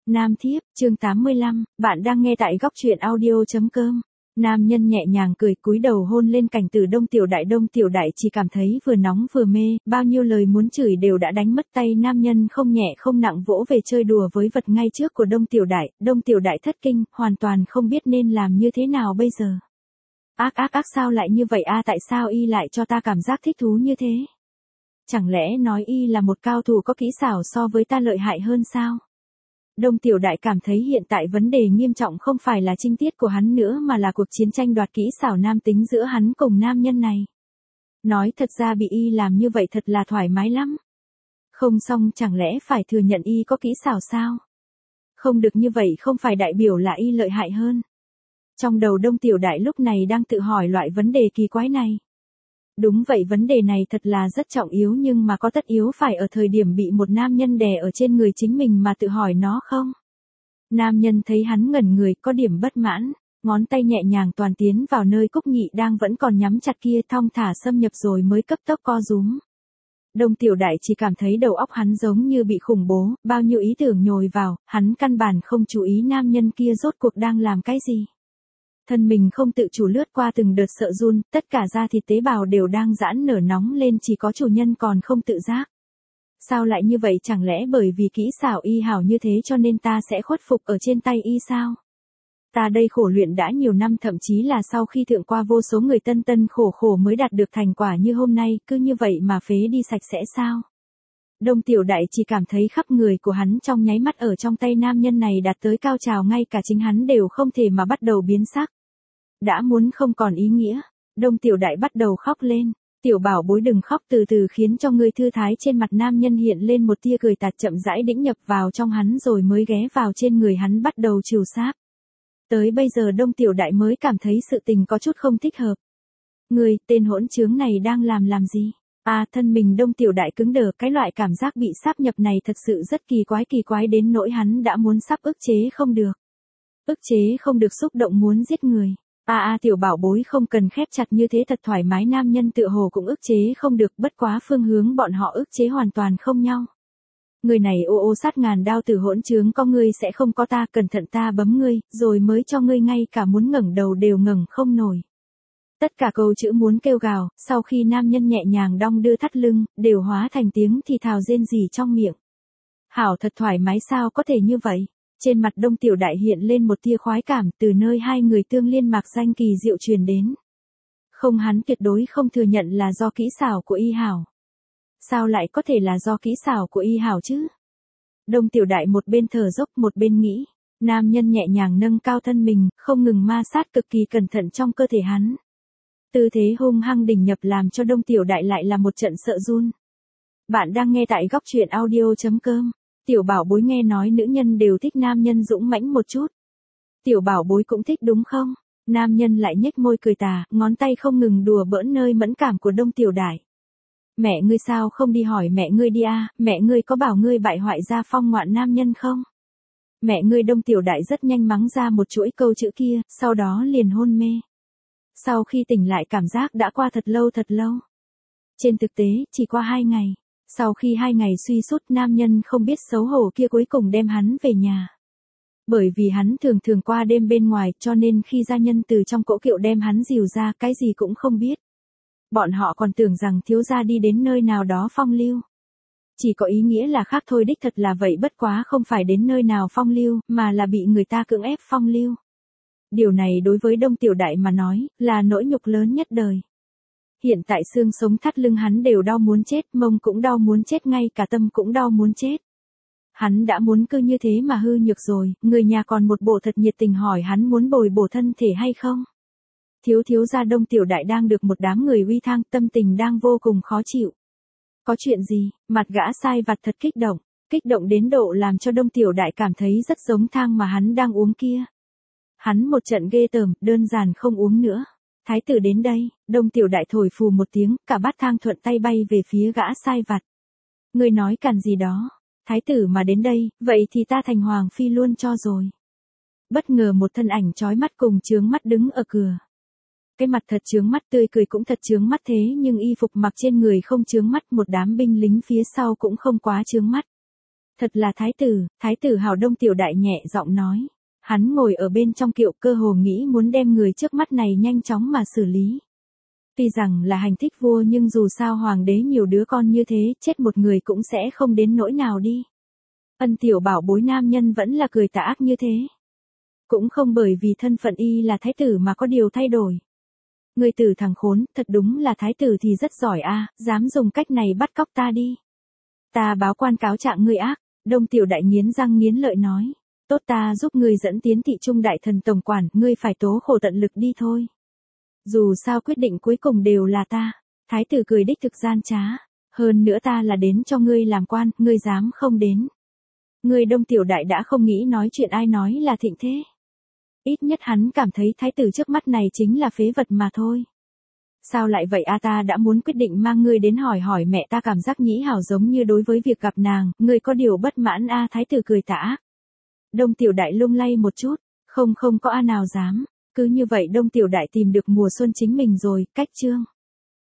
Nam thiếp, chương 85, bạn đang nghe tại góc truyện audio.com. Nam nhân nhẹ nhàng cười cúi đầu hôn lên cảnh tử Đông Tiểu Đại chỉ cảm thấy vừa nóng vừa mê, bao nhiêu lời muốn chửi đều đã đánh mất tay. Nam nhân không nhẹ không nặng vỗ về chơi đùa với vật ngay trước của Đông Tiểu Đại thất kinh, hoàn toàn không biết nên làm như thế nào bây giờ. Ác sao lại như vậy tại sao y lại cho ta cảm giác thích thú như thế? Chẳng lẽ nói y là một cao thủ có kỹ xảo so với ta lợi hại hơn sao? Đông Tiểu Đại cảm thấy hiện tại vấn đề nghiêm trọng không phải là trinh tiết của hắn nữa mà là cuộc chiến tranh đoạt kỹ xảo nam tính giữa hắn cùng nam nhân này. Nói thật ra bị y làm như vậy thật là thoải mái lắm. Không xong chẳng lẽ phải thừa nhận y có kỹ xảo sao? Không được như vậy không phải đại biểu là y lợi hại hơn. Trong đầu Đông Tiểu Đại lúc này đang tự hỏi loại vấn đề kỳ quái này. Đúng vậy, vấn đề này thật là rất trọng yếu, nhưng mà có tất yếu phải ở thời điểm bị một nam nhân đè ở trên người chính mình mà tự hỏi nó không? Nam nhân thấy hắn ngẩn người, có điểm bất mãn, ngón tay nhẹ nhàng toàn tiến vào nơi Cúc Nhị đang vẫn còn nhắm chặt kia, thong thả xâm nhập rồi mới cấp tốc co rúm. Đông Tiểu Đại chỉ cảm thấy đầu óc hắn giống như bị khủng bố, bao nhiêu ý tưởng nhồi vào, hắn căn bản không chú ý nam nhân kia rốt cuộc đang làm cái gì. Thân mình không tự chủ lướt qua từng đợt sợ run, tất cả da thịt tế bào đều đang giãn nở nóng lên, chỉ có chủ nhân còn không tự giác. Sao lại như vậy, chẳng lẽ bởi vì kỹ xảo y hảo như thế cho nên ta sẽ khuất phục ở trên tay y sao? Ta đây khổ luyện đã nhiều năm, thậm chí là sau khi thượng qua vô số người tân khổ mới đạt được thành quả như hôm nay, cứ như vậy mà phế đi sạch sẽ sao? Đông Tiểu Đại chỉ cảm thấy khắp người của hắn trong nháy mắt ở trong tay nam nhân này đạt tới cao trào, ngay cả chính hắn đều không thể mà bắt đầu biến sắc. Đã muốn không còn ý nghĩa, Đông Tiểu Đại bắt đầu khóc lên. Tiểu bảo bối đừng khóc, từ từ khiến cho ngươi thư thái. Trên mặt nam nhân hiện lên một tia cười tạt, chậm rãi đĩnh nhập vào trong hắn rồi mới ghé vào trên người hắn bắt đầu trìu sáp. Tới bây giờ Đông Tiểu Đại mới cảm thấy sự tình có chút không thích hợp. Ngươi, tên hỗn trướng này đang làm gì? Thân mình Đông Tiểu Đại cứng đờ, cái loại cảm giác bị sáp nhập này thật sự rất kỳ quái đến nỗi hắn đã muốn sắp ức chế không được. Ức chế không được xúc động muốn giết người. Tiểu bảo bối không cần khép chặt như thế, thật thoải mái. Nam nhân tựa hồ cũng ức chế không được, bất quá phương hướng bọn họ ức chế hoàn toàn không nhau. Người này ô sát ngàn đao tử hỗn trướng, có ngươi sẽ không có ta, cẩn thận ta bấm ngươi, rồi mới cho ngươi, ngay cả muốn ngẩng đầu đều ngẩng không nổi. Tất cả câu chữ muốn kêu gào, sau khi nam nhân nhẹ nhàng đong đưa thắt lưng, đều hóa thành tiếng thì thào rên rỉ trong miệng. Hảo, thật thoải mái, sao có thể như vậy? Trên mặt Đông Tiểu Đại hiện lên một tia khoái cảm, từ nơi hai người tương liên mạc danh kỳ diệu truyền đến. Không, hắn tuyệt đối không thừa nhận là do kỹ xảo của y hảo. Sao lại có thể là do kỹ xảo của y hảo chứ? Đông Tiểu Đại một bên thở dốc một bên nghĩ, nam nhân nhẹ nhàng nâng cao thân mình, không ngừng ma sát cực kỳ cẩn thận trong cơ thể hắn. Tư thế hung hăng đỉnh nhập làm cho Đông Tiểu Đại lại là một trận sợ run. Bạn đang nghe tại góc truyện audio.com. Tiểu bảo bối, nghe nói nữ nhân đều thích nam nhân dũng mãnh một chút. Tiểu bảo bối cũng thích đúng không? Nam nhân lại nhếch môi cười tà, ngón tay không ngừng đùa bỡn nơi mẫn cảm của Đông Tiểu Đại. Mẹ ngươi sao không đi hỏi mẹ ngươi đi mẹ ngươi có bảo ngươi bại hoại gia phong ngoạn nam nhân không? Mẹ ngươi. Đông Tiểu Đại rất nhanh mắng ra một chuỗi câu chữ kia, sau đó liền hôn mê. Sau khi tỉnh lại cảm giác đã qua thật lâu. Trên thực tế, chỉ qua 2 ngày. Sau khi 2 ngày suy sút, nam nhân không biết xấu hổ kia cuối cùng đem hắn về nhà. Bởi vì hắn thường qua đêm bên ngoài, cho nên khi gia nhân từ trong cỗ kiệu đem hắn dìu ra, cái gì cũng không biết. Bọn họ còn tưởng rằng thiếu gia đi đến nơi nào đó phong lưu. Chỉ có ý nghĩa là khác thôi, đích thật là vậy, bất quá không phải đến nơi nào phong lưu, mà là bị người ta cưỡng ép phong lưu. Điều này đối với Đông Tiểu Đại mà nói, là nỗi nhục lớn nhất đời. Hiện tại xương sống thắt lưng hắn đều đau muốn chết, mông cũng đau muốn chết, ngay cả tâm cũng đau muốn chết. Hắn đã muốn cứ như thế mà hư nhược rồi, người nhà còn một bộ thật nhiệt tình hỏi hắn muốn bồi bổ thân thể hay không. Thiếu gia Đông Tiểu Đại đang được một đám người uy thang, tâm tình đang vô cùng khó chịu. Có chuyện gì? Mặt gã sai vặt thật kích động đến độ làm cho Đông Tiểu Đại cảm thấy rất giống thang mà hắn đang uống kia. Hắn một trận ghê tởm, đơn giản không uống nữa. Thái tử đến đây. Đông Tiểu Đại thổi phù một tiếng, cả bát thang thuận tay bay về phía gã sai vặt. Ngươi nói càn gì đó? Thái tử mà đến đây, vậy thì ta thành hoàng phi luôn cho rồi. Bất ngờ một thân ảnh chói mắt cùng chướng mắt đứng ở cửa. Cái mặt thật chướng mắt, tươi cười cũng thật chướng mắt, thế nhưng y phục mặc trên người không chướng mắt, một đám binh lính phía sau cũng không quá chướng mắt. Thật là thái tử hào. Đông Tiểu Đại nhẹ giọng nói. Hắn ngồi ở bên trong kiệu cơ hồ nghĩ muốn đem người trước mắt này nhanh chóng mà xử lý. Tuy rằng là hành thích vua nhưng dù sao hoàng đế nhiều đứa con như thế, chết một người cũng sẽ không đến nỗi nào đi. Ân tiểu bảo bối nam nhân vẫn là cười tà ác như thế. Cũng không bởi vì thân phận y là thái tử mà có điều thay đổi. Người tử thằng khốn, thật đúng là thái tử thì rất giỏi a, dám dùng cách này bắt cóc ta đi. Ta báo quan cáo trạng ngươi ác. Đông Tiểu Đại nghiến răng nghiến lợi nói. Tốt, ta giúp ngươi dẫn tiến thị trung đại thần tổng quản, ngươi phải tố khổ tận lực đi thôi. Dù sao quyết định cuối cùng đều là ta. Thái tử cười đích thực gian trá. Hơn nữa ta là đến cho ngươi làm quan, ngươi dám không đến. Ngươi Đông Tiểu Đại đã không nghĩ nói chuyện ai nói là thịnh thế. Ít nhất hắn cảm thấy thái tử trước mắt này chính là phế vật mà thôi. Sao lại vậy a, ta đã muốn quyết định mang ngươi đến hỏi hỏi mẹ ta, cảm giác Nhĩ Hảo giống như đối với việc gặp nàng, ngươi có điều bất mãn a. Thái tử cười tà ác. Đông Tiểu Đại lung lay một chút, không có a nào dám. Cứ như vậy Đông Tiểu Đại tìm được mùa xuân chính mình rồi, cách chương.